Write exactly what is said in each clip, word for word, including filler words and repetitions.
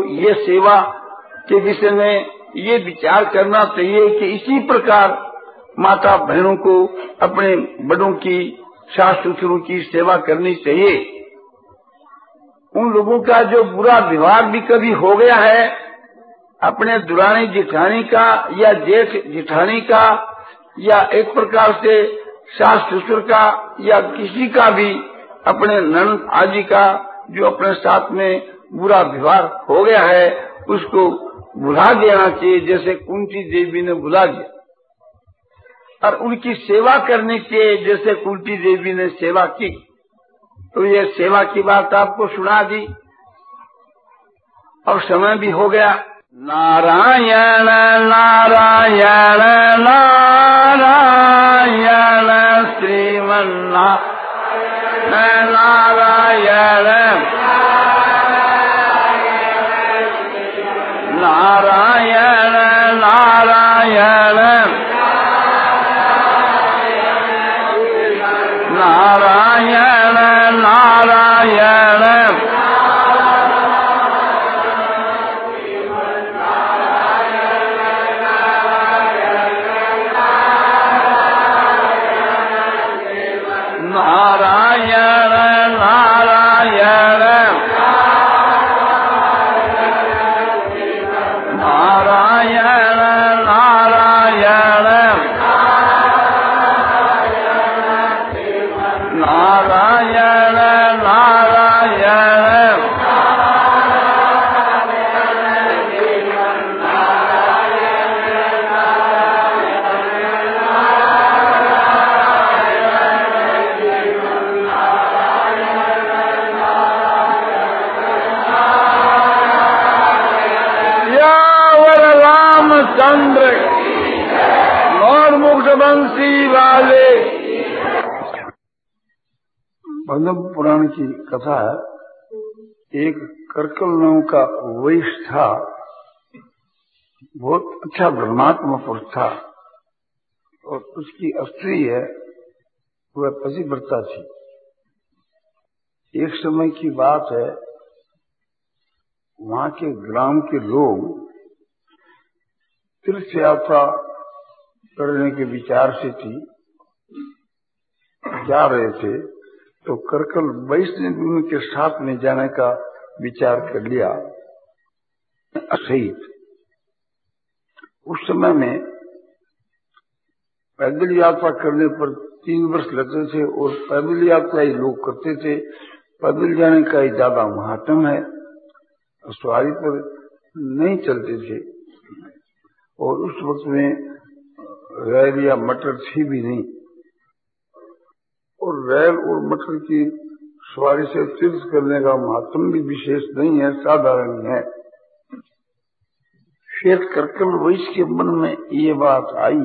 ये सेवा के विषय में ये विचार करना चाहिए कि इसी प्रकार माता बहनों को अपने बड़ों की, सास ससुरों की सेवा करनी चाहिए। उन लोगों का जो बुरा व्यवहार भी कभी हो गया है, अपने दुरानी जेठानी का या जेठ जेठानी का या एक प्रकार से सास ससुर का या किसी का भी अपने ननद आदि का जो अपने साथ में बुरा व्यवहार हो गया है, उसको भुला देना चाहिए, जैसे कुंती देवी ने भुला दिया। और उनकी सेवा करनी चाहिए जैसे कुंती देवी ने सेवा की। तो ये सेवा की बात आपको सुना दी और समय भी हो गया। नारायण नारायण नारायण श्रीमन नारायण नारायण नारायण नारायण नारायण नारायण नारायण नारायण नारायण नारायण नारायण चंद्र और मुक्तबंशी वाले। पद्म पुराण की कथा है। एक करकल नाम का वैश्य था, बहुत अच्छा ब्रह्मात्मा पुरुष था और उसकी स्त्री है, वह पतिव्रता थी। एक समय की बात है, वहां के ग्राम के लोग तीर्थ यात्रा करने के विचार से थी, जा रहे थे, तो करकल वैश्य ने भी उनके साथ में जाने का विचार कर लिया सहित। उस समय में पैदल यात्रा करने पर तीन वर्ष लगते थे और पैदल यात्रा ही लोग करते थे। पैदल जाने का ही ज्यादा महात्म है, सवारी पर नहीं चलते थे। और उस वक्त में रेल या मटर थी भी नहीं, और रेल और मटर की सवारी से तीर्थ करने का महत्व भी विशेष नहीं है, साधारण है। फिर करकल वैश्य के मन में ये बात आई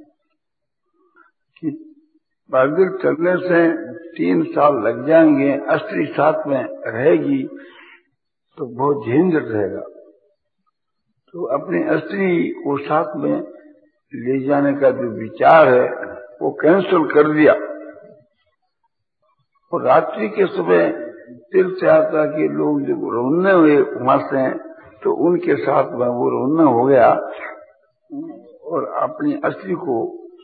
कि पैदल चलने से तीन साल लग जाएंगे, स्त्री साथ में रहेगी तो बहुत झंझट रहेगा, तो अपनी स्त्री को साथ में ले जाने का जो विचार है वो कैंसिल कर दिया। और रात्रि के समय तीर्थ यात्रा के लोग जब रवाना हुए वहां से, तो उनके साथ में वो रवाना हो गया और अपनी स्त्री को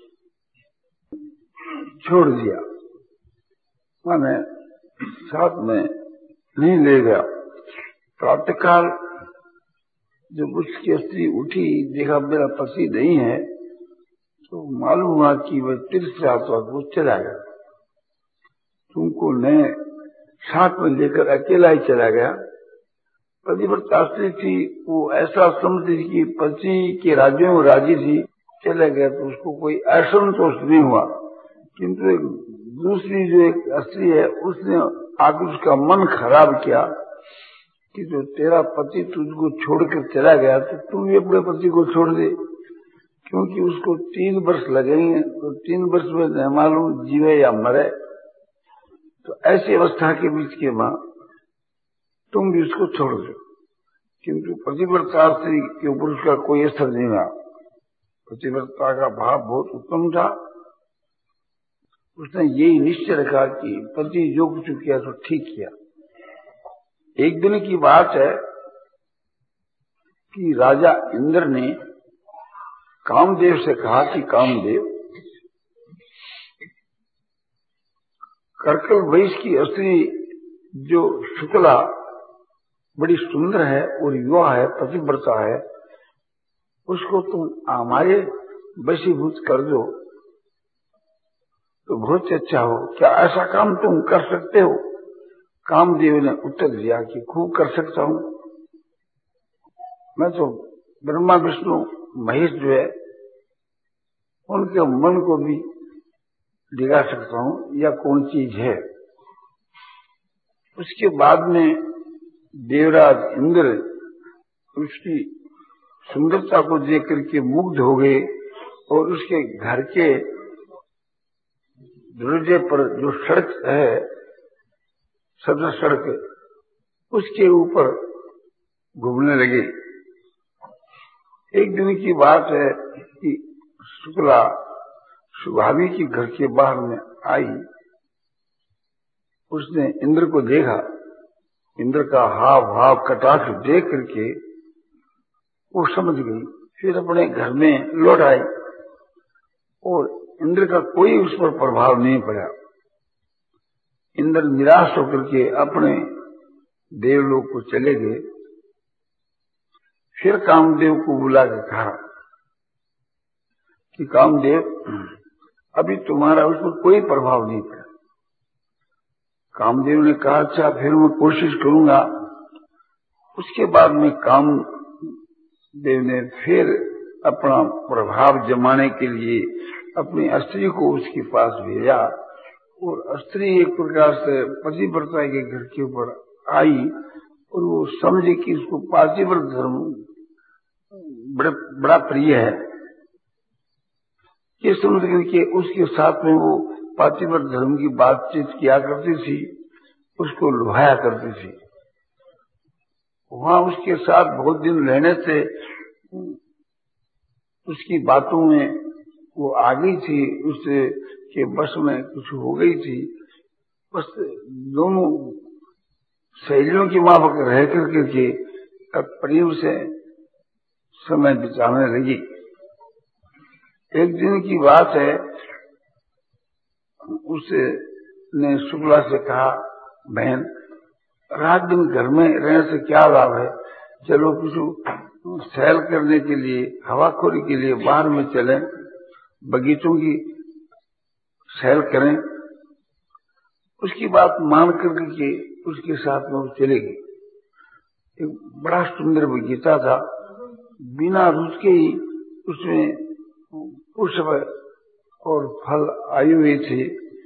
छोड़ दिया, माने साथ में नहीं ले गया। प्रातःकाल जब उसकी स्त्री उठी, देखा मेरा पति नहीं है, तो मालूम हुआ कि वह तीर्थ यात्रा को चला गया। तुमको न साथ में लेकर अकेला ही चला गया। पतिव्रता स्त्री थी, वो ऐसा समझती थी कि पति के राज्यों में राजी थी, चला गया तो उसको कोई असंतोष नहीं हुआ। किंतु एक दूसरी जो एक स्त्री है, उसने आकर उसका मन खराब किया कि जो तेरा पति तुझको छोड़कर चला गया तो तू भी अपने पति को छोड़ दे, क्योंकि उसको तीन वर्ष लगेंगे, तो तीन वर्ष में न मालूम जीवे या मरे। तो ऐसी अवस्था के बीच के मां तुम भी उसको छोड़ दो। किंतु पतिव्रता स्त्री के ऊपर उसका कोई असर नहीं हुआ। पतिव्रता का भाव बहुत उत्तम था। उसने यही निश्चय रखा कि पति जो कुछ किया तो ठीक किया। एक दिन की बात है, कि राजा इंद्र ने कामदेव से कहा कि कामदेव, कर्कल वैश्य की स्त्री जो शुक्ला बड़ी सुंदर है और युवा है, पतिव्रता है, उसको तुम हमारे वशीभूत कर दो तो बहुत अच्छा हो। क्या ऐसा काम तुम कर सकते हो? कामदेव ने उत्तर दिया कि खूब कर सकता हूं। मैं तो ब्रह्मा विष्णु महेश जो है उनके मन को भी दिखा सकता हूं या कौन चीज है। उसके बाद में देवराज इंद्र उसकी सुंदरता को देख करके मुग्ध हो गए और उसके घर के दरवाजे पर जो सड़क है, सदर सड़क, उसके ऊपर घूमने लगे। एक दिन की बात है कि शुक्ला सुभावी के घर के बाहर में आई। उसने इंद्र को देखा। इंद्र का हाव भाव कटाक्ष देख करके वो समझ गई। फिर अपने घर में लौट आई और इंद्र का कोई उस पर प्रभाव नहीं पड़ा। इंद्र निराश होकर के अपने देवलोक को चले गए। फिर कामदेव को बुला के कहा कि कामदेव, अभी तुम्हारा उस पर कोई प्रभाव नहीं पड़ा। कामदेव ने कहा अच्छा, फिर मैं कोशिश करूंगा। उसके बाद में कामदेव ने फिर अपना प्रभाव जमाने के लिए अपनी स्त्री को उसके पास भेजा और स्त्री एक प्रकार से पतिव्रता के घर के ऊपर आई और वो समझे कि उसको पातिव्रत धर्म बड़ा, बड़ा प्रिय है। ये समझ करके उसके साथ में वो पातिव्रत धर्म की बातचीत किया करती थी, उसको लुभाया करती थी। वहां उसके साथ बहुत दिन रहने से उसकी बातों में वो आ गई थी, उससे के बस में कुछ हो गई थी। बस दोनों सहेलियों की माफक रह करके के प्रेम से समय बिताने लगी। एक दिन की बात है, उसने शुक्ला से कहा, बहन, रात दिन घर में रहने से क्या लाभ है? चलो कुछ सैर करने के लिए, हवाखोरी के लिए बाहर में चलें, बगीचों की सैर करें। उसकी बात मान करके उसके साथ में वो चलेगी। एक बड़ा सुंदर बगीचा था, बिना रुके ही उसमें पुष्प और फल आए हुए थे।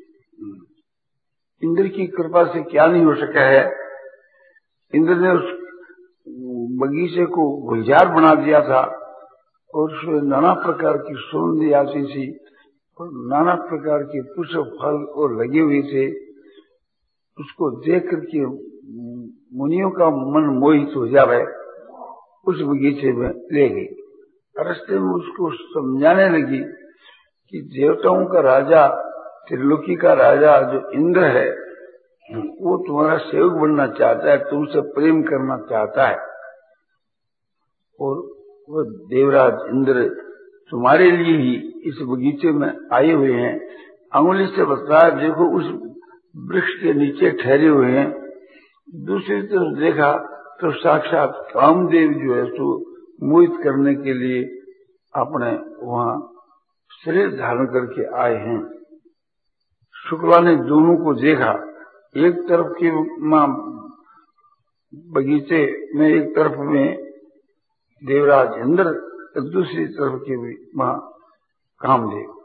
इंद्र की कृपा से क्या नहीं हो सका है। इंद्र ने उस बगीचे को गुलजार बना दिया था और उसमें नाना प्रकार की सुगंध आती थी और नाना प्रकार के पुष्प फल और लगे हुए थे। उसको देख करके मुनियों का मन मोहित हो जावे, उस बगीचे में ले गई। रास्ते में उसको समझाने लगी कि देवताओं का राजा, त्रिलोकी का राजा जो इंद्र है, वो तुम्हारा सेवक बनना चाहता है, तुमसे प्रेम करना चाहता है और वो देवराज इंद्र तुम्हारे लिए ही इस बगीचे में आए हुए हैं। अंगुली से बताया, देखो उस वृक्ष के नीचे ठहरे हुए हैं। दूसरी तरफ देखा तो साक्षात कामदेव जो है सो मोहित करने के लिए अपने वहां शरीर धारण करके आए हैं। शुक्ला ने दोनों को देखा। एक तरफ के मां बगीचे में, एक तरफ में देवराज इंद्र, दूसरी तरफ के भी मां कामदेव।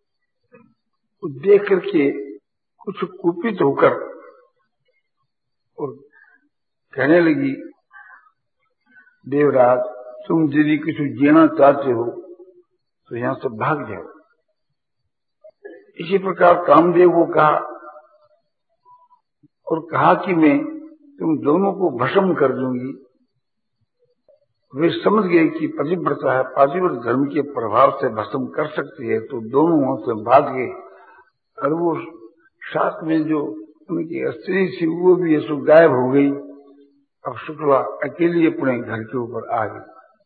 देख करके कुछ कुपित होकर और कहने लगी, देवराज, तुम यदि कुछ जीना चाहते हो तो यहां से भाग जाओ। इसी प्रकार कामदेव को कहा और कहा कि मैं तुम दोनों को भस्म कर दूंगी। वे समझ गए कि पतिव्रता है, पातिव्रत धर्म के प्रभाव से भस्म कर सकती है, तो दोनों वहां से भाग गए। और वो साथ में जो उनकी स्त्री थी वो भी ऐसो गायब हो गई। अब शुक्ला अकेली अपने घर के ऊपर आ गई।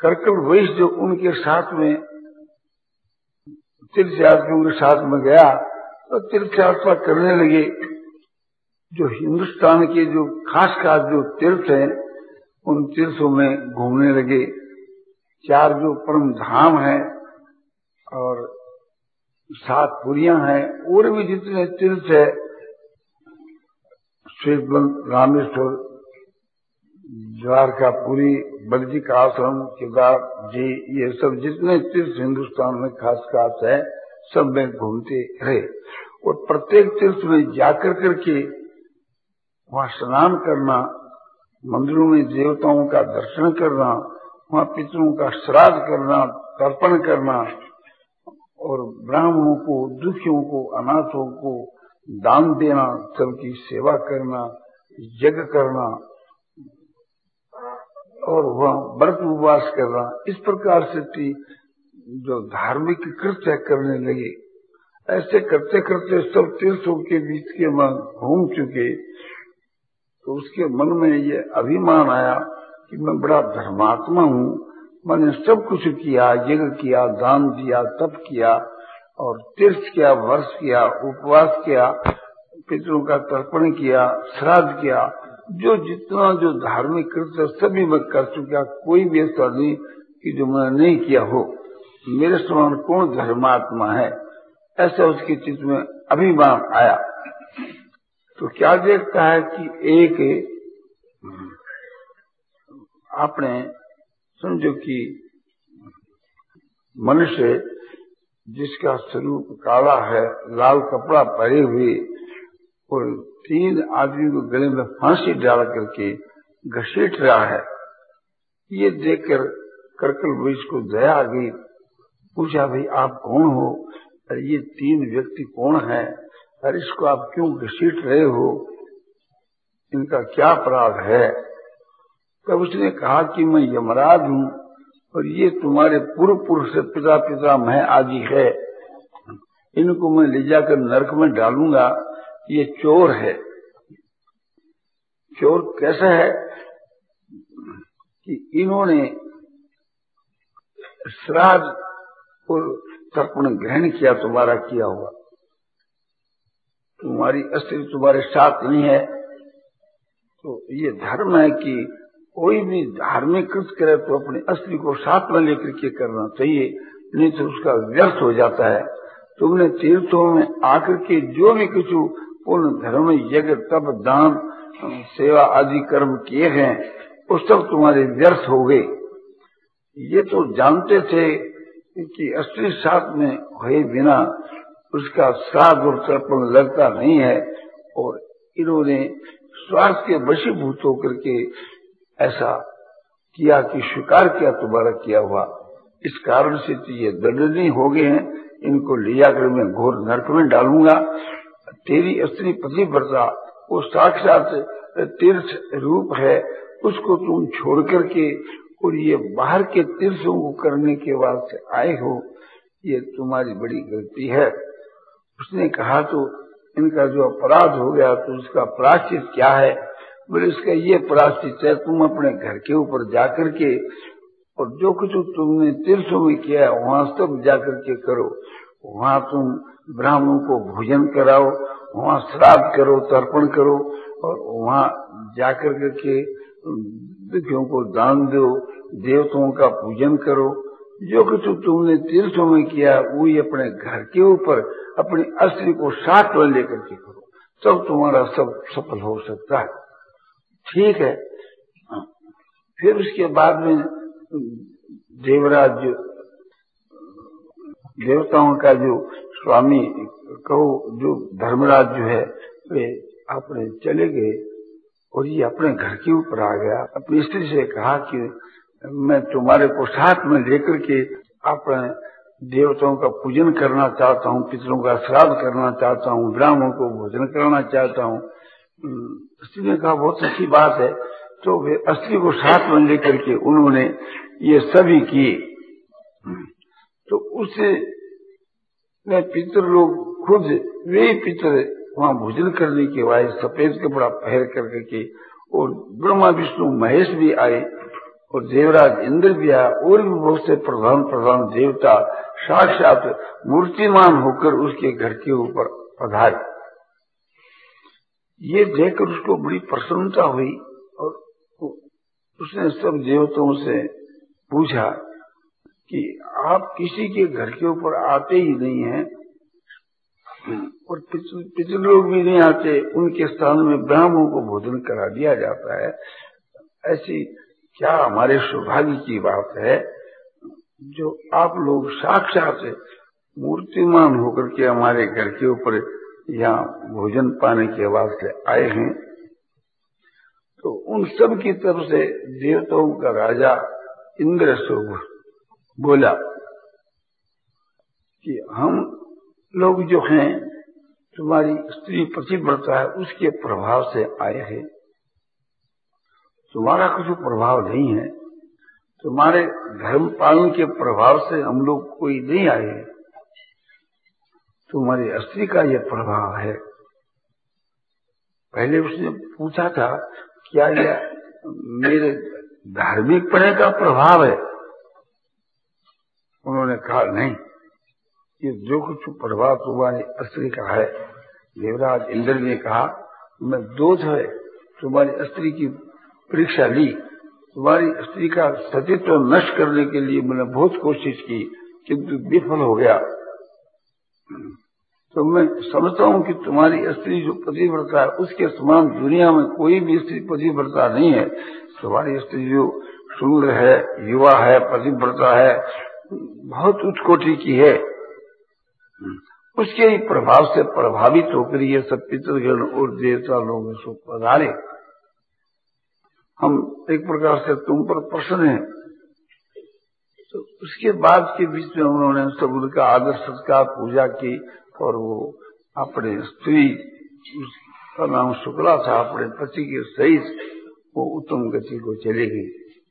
कर्कल वैश्य जो उनके साथ में तीर्थ यात्रियों के साथ में गया तो तीर्थ यात्रा करने लगे। जो हिंदुस्तान के जो खास खास जो तीर्थ हैं उन तीर्थों में घूमने लगे। चार जो परम धाम हैं और सात पुरियां हैं और भी जितने तीर्थ है, श्वेतवन, रामेश्वर, द्वारकापुरी, बद्रिक आश्रम, केदार जी, ये सब जितने तीर्थ हिंदुस्तान में खास खास है सब में घूमते रहे। और प्रत्येक तीर्थ में जाकर करके वहां स्नान करना, मंदिरों में देवताओं का दर्शन करना, वहां पितरों का श्राद्ध करना, तर्पण करना और ब्राह्मणों को, दुखियों को, अनाथों को दान देना, सबकी सेवा करना, यज्ञ करना और वह व्रत उपवास करना, इस प्रकार से जो धार्मिक कृत्य करने लगे। ऐसे करते करते सब तीर्थों के बीच के मन घूम चुके तो उसके मन में ये अभिमान आया कि मैं बड़ा धर्मात्मा हूँ, मैंने सब कुछ किया, यज्ञ किया, दान दिया, तप किया और तीर्थ किया, वर्ष किया, उपवास किया, पितरों का तर्पण किया, श्राद्ध किया, जो जितना जो धार्मिक कृत्य सभी मैं कर चुका, कोई भी ऐसा नहीं कि जो मैं नहीं किया हो। मेरे समान कौन धर्मात्मा है, ऐसा उसके चित्त में अभिमान आया। तो क्या देखता है कि एक आपने समझो कि मनुष्य जिसका स्वरूप काला है, लाल कपड़ा पहने हुए और तीन आदमी को गले में फांसी डाल करके घसीट रहा है, ये देखकर कर्कल वैश्य को दया आ गई। पूछा, भाई आप कौन हो? अरे ये तीन व्यक्ति कौन है? अरे इसको आप क्यों घसीट रहे हो? इनका क्या अपराध है? तब उसने कहा कि मैं यमराज हूँ और ये तुम्हारे पूर्व पुरुष से पिता पिता मैं आदि है, इनको मैं ले जाकर नरक में डालूंगा। ये चोर है। चोर कैसा है कि इन्होंने श्राद्ध और तर्पण ग्रहण किया, तुम्हारा किया हुआ, तुम्हारी अस्त्री तुम्हारे साथ नहीं है। तो ये धर्म है कि कोई भी धार्मिक कृत्य करे तो अपनी अस्त्री को साथ में लेकर के करना चाहिए, नहीं तो उसका व्यर्थ हो जाता है। तुमने तीर्थों में आकर के जो भी कुछ पूर्ण धर्म, यज्ञ, तप, दान, सेवा आदि कर्म किए हैं वो सब तुम्हारे व्यर्थ हो गए। ये तो जानते थे कि अस्त्री साथ में हुए बिना उसका श्राद्ध और तर्पण लगता नहीं है, और इन्होंने स्वार्थ के वशीभूत होकर के ऐसा किया कि स्वीकार किया तुम्हारा किया हुआ। इस कारण से तो ये दंडनीय हो गए हैं, इनको ले जाकर मैं घोर नरक में डालूंगा। तेरी स्त्री पतिव्रता वो साक्षात तीर्थ रूप है, उसको तुम छोड़ करके और ये बाहर के तीर्थों को करने के बाद से आए हो, ये तुम्हारी बड़ी गलती है। उसने कहा, तो इनका जो अपराध हो गया तो उसका प्रायश्चित क्या है? बोले, इसका ये प्रायश्चित है, तुम अपने घर के ऊपर जाकर के और जो कुछ तुमने तीर्थों में किया वहां सब जाकर के करो। वहां तुम ब्राह्मणों को भोजन कराओ, वहां श्राद्ध करो, तर्पण करो और वहां जाकर के दुखियों को दान दो, देवताओं का पूजन करो। जो कुछ तुमने तीर्थों में किया वही अपने घर के ऊपर अपनी अस्त्री को साथ में लेकर के करो, तब तुम्हारा सब सफल हो सकता है। ठीक है। फिर उसके बाद में देवराज देवताओं का जो स्वामी कहो, जो धर्मराज जो है, वे अपने चले गए और ये अपने घर के ऊपर आ गया। अपनी स्त्री से कहा कि मैं तुम्हारे को साथ में लेकर के अपने देवताओं का पूजन करना चाहता हूँ, पितरों का श्राद्ध करना चाहता हूँ, ब्राह्मणों को भोजन कराना चाहता हूँ। स्त्री ने कहा, बहुत अच्छी बात है। तो वे अस्त्री को साथ में लेकर के उन्होंने ये सभी किए। तो उससे पितर लोग खुद वे पितर वहां भोजन करने के बाद सफेद कपड़ा पहन करके और ब्रह्मा विष्णु महेश भी आए और देवराज इंद्र भी आया और भी बहुत से प्रधान प्रधान देवता साक्षात मूर्तिमान होकर उसके घर के ऊपर पधारे। ये देखकर उसको बड़ी प्रसन्नता हुई और उसने सब देवताओं से पूछा कि आप किसी के घर के ऊपर आते ही नहीं हैं और पितृ लोग भी नहीं आते, उनके स्थान में ब्राह्मणों को भोजन करा दिया जाता है। ऐसी क्या हमारे सौभाग्य की बात है जो आप लोग साक्षात मूर्तिमान होकर के हमारे घर के ऊपर यहाँ भोजन पाने के वास्ते आए हैं। तो उन सब की तरफ से देवताओं का राजा इंद्र से बोला कि हम लोग जो हैं तुम्हारी स्त्री पतिव्रता है उसके प्रभाव से आए हैं, तुम्हारा कुछ प्रभाव नहीं है, तुम्हारे धर्म पालन के प्रभाव से हम लोग कोई नहीं आए हैं, तुम्हारी स्त्री का यह प्रभाव है। पहले उसने पूछा था क्या यह मेरे धार्मिक पने का प्रभाव है? उन्होंने कहा नहीं, ये जो कुछ प्रभाव तुम्हारी स्त्री का है। देवराज इंद्र ने कहा मैं दूध है तुम्हारी स्त्री की परीक्षा ली, तुम्हारी स्त्री का सतीत्व नष्ट करने के लिए मैंने बहुत कोशिश की किंतु विफल हो गया। तो मैं समझता हूँ कि तुम्हारी स्त्री जो पतिव्रता है उसके समान दुनिया में कोई भी स्त्री पतिव्रता नहीं है। तुम्हारी स्त्री जो सुंदर है, युवा है, पतिव्रता है, बहुत उच्च कोटि की है, उसके ही प्रभाव से प्रभावित होकर ये सब पितृगण और देवता लोग इसको पधारे। हम एक प्रकार से तुम पर प्रसन्न हैं। तो उसके बाद के बीच में उन्होंने सब उनका आदर सत्कार पूजा की और वो अपने स्त्री का नाम शुक्ला था, अपने पति के सहित वो उत्तम गति को चली गई।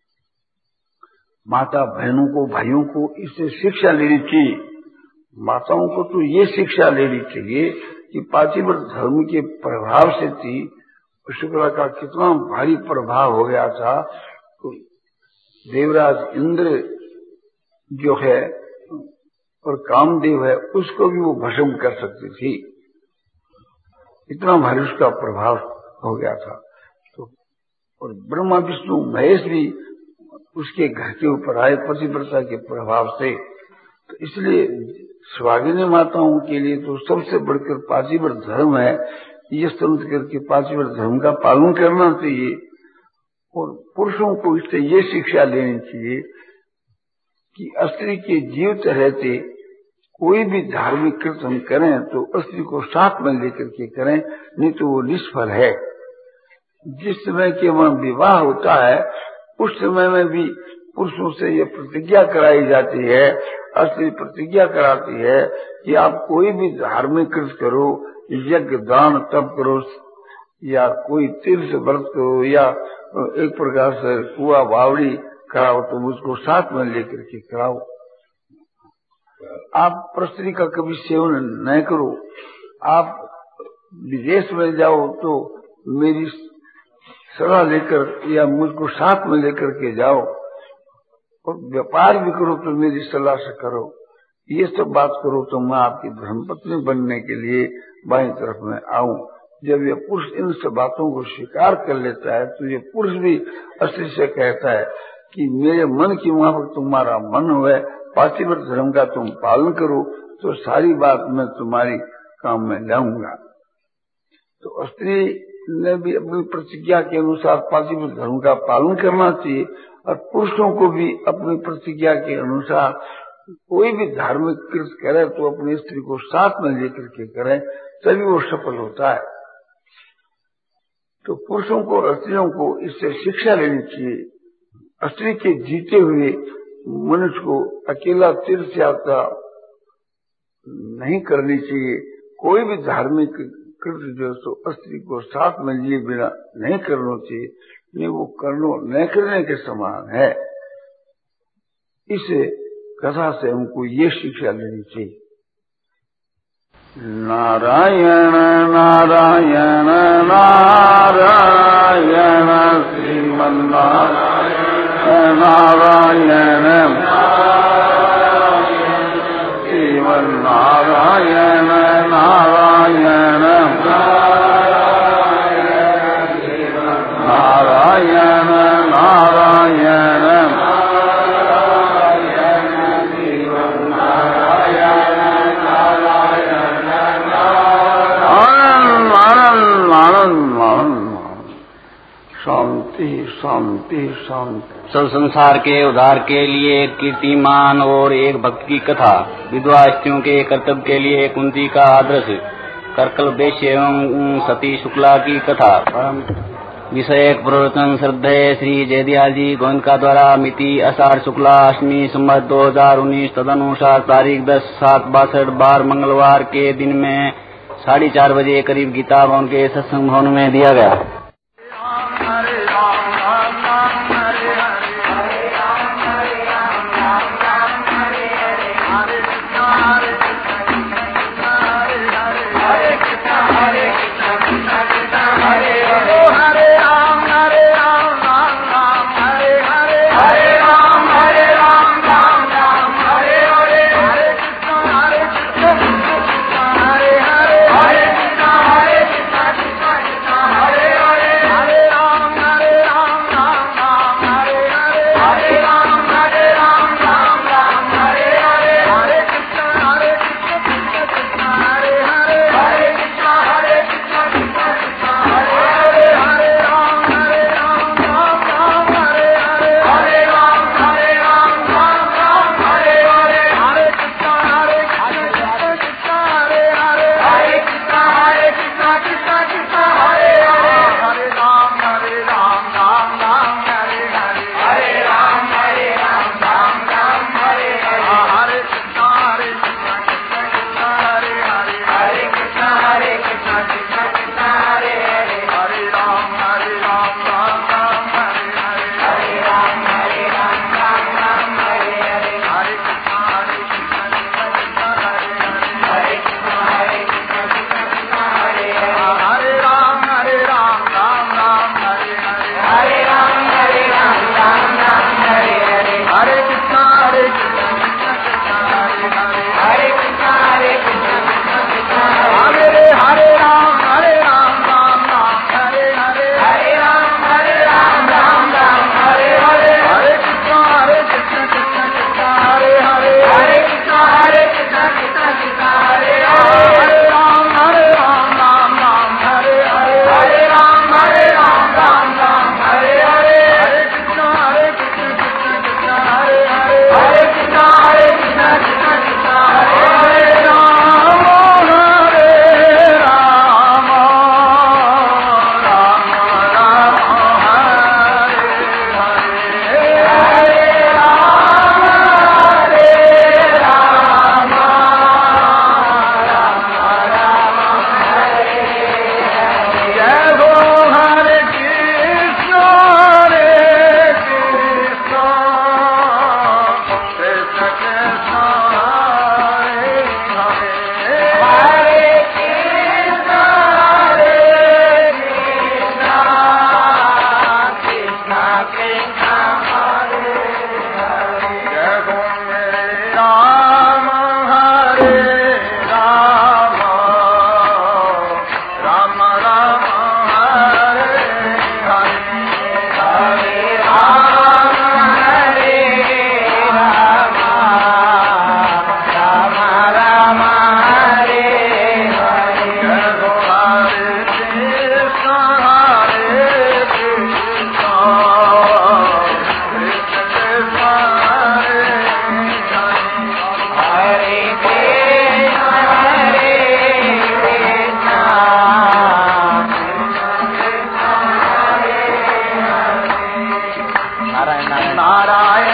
माता बहनों को, भाइयों को इससे शिक्षा लेनी चाहिए। माताओं को तो ये शिक्षा लेनी चाहिए कि पातिव्रत धर्म के प्रभाव से थी शुक्ला का कितना भारी प्रभाव हो गया था। तो देवराज इंद्र जो है और कामदेव है उसको भी वो भस्म कर सकती थी, इतना भारी उसका प्रभाव हो गया था। तो और ब्रह्मा विष्णु महेश भी उसके घर के ऊपर आए पतिव्रता के प्रभाव से। तो इसलिए स्वागिनी माताओं के लिए तो सबसे बढ़कर पातिव्रत धर्म है, ये समझ करके पातिव्रत धर्म का पालन करना चाहिए। और पुरुषों को इससे ये शिक्षा लेनी चाहिए कि स्त्री के जीवित रहते कोई भी धार्मिक कृत्य हम करें तो स्त्री को साथ में लेकर के करें, नहीं तो वो निष्फल है। जिस समय के वहां विवाह होता है उस समय में भी पुरुषों से ये प्रतिज्ञा कराई जाती है, स्त्री प्रतिज्ञा कराती है कि आप कोई भी धार्मिक कृत्य करो, यज्ञ दान तप करो या कोई तीर्थ व्रत करो या एक प्रकार से कुआ बावड़ी कराओ तो मुझको साथ में लेकर के कराओ। आप प्रस्त्री का कभी सेवन न करो। आप विदेश में जाओ तो मेरी सलाह लेकर या मुझको साथ में लेकर के जाओ, और व्यापार भी करो तो मेरी सलाह से करो। ये सब बात करो तो मैं आपकी धर्मपत्नी बनने के लिए बाईं तरफ में आऊं। जब ये पुरुष इन सब बातों को स्वीकार कर लेता है तो ये पुरुष भी स्त्री से कहता है कि मेरे मन की वहां पर तुम्हारा मन हुआ, पातिव्रत धर्म का तुम पालन करो तो सारी बात मैं तुम्हारी काम में लाऊंगा। तो स्त्री ने भी अपनी प्रतिज्ञा के अनुसार पातिव्रत धर्म का पालन करना चाहिए और पुरुषों को भी अपनी प्रतिज्ञा के अनुसार कोई भी धार्मिक कृत्य करे तो अपनी स्त्री को साथ में लेकर के करें, तभी वो सफल होता है। तो पुरुषों को और स्त्रियों को इससे शिक्षा लेनी चाहिए। स्त्री के जीते हुए मनुष्य को अकेला तीर्थ यात्रा नहीं करनी चाहिए। कोई भी धार्मिक कृत्य जो तो स्त्री को साथ में लिए बिना नहीं करना चाहिए, नहीं वो करनो न करने के समान है। इस कथा से हमको ये शिक्षा लेनी चाहिए। नारायण नारायण नारायण श्रीमन्नारायण नारायण श्रीमन नारायण नारायण नारायण नारायण शांति शांति शांति। सब संसार के उद्धार के लिए एक कीर्तिमान और एक भक्त की कथा। विधवा स्त्रियों के कर्तव्य के लिए कुंती का आदर्श। कर्कल वैश्य एवं सती शुक्ला की कथा। विषय प्रवर्तन श्रद्धेय श्री जयदयाल जी गोयनका द्वारा मिति आषाढ़ शुक्ला अष्टमी संवत दो हजार उन्नीस तदनुसार तारीख दस सात बासठ बार मंगलवार के दिन में साढ़े चार बजे करीब गीता भवन के सत्संग भवन में दिया गया। नारायण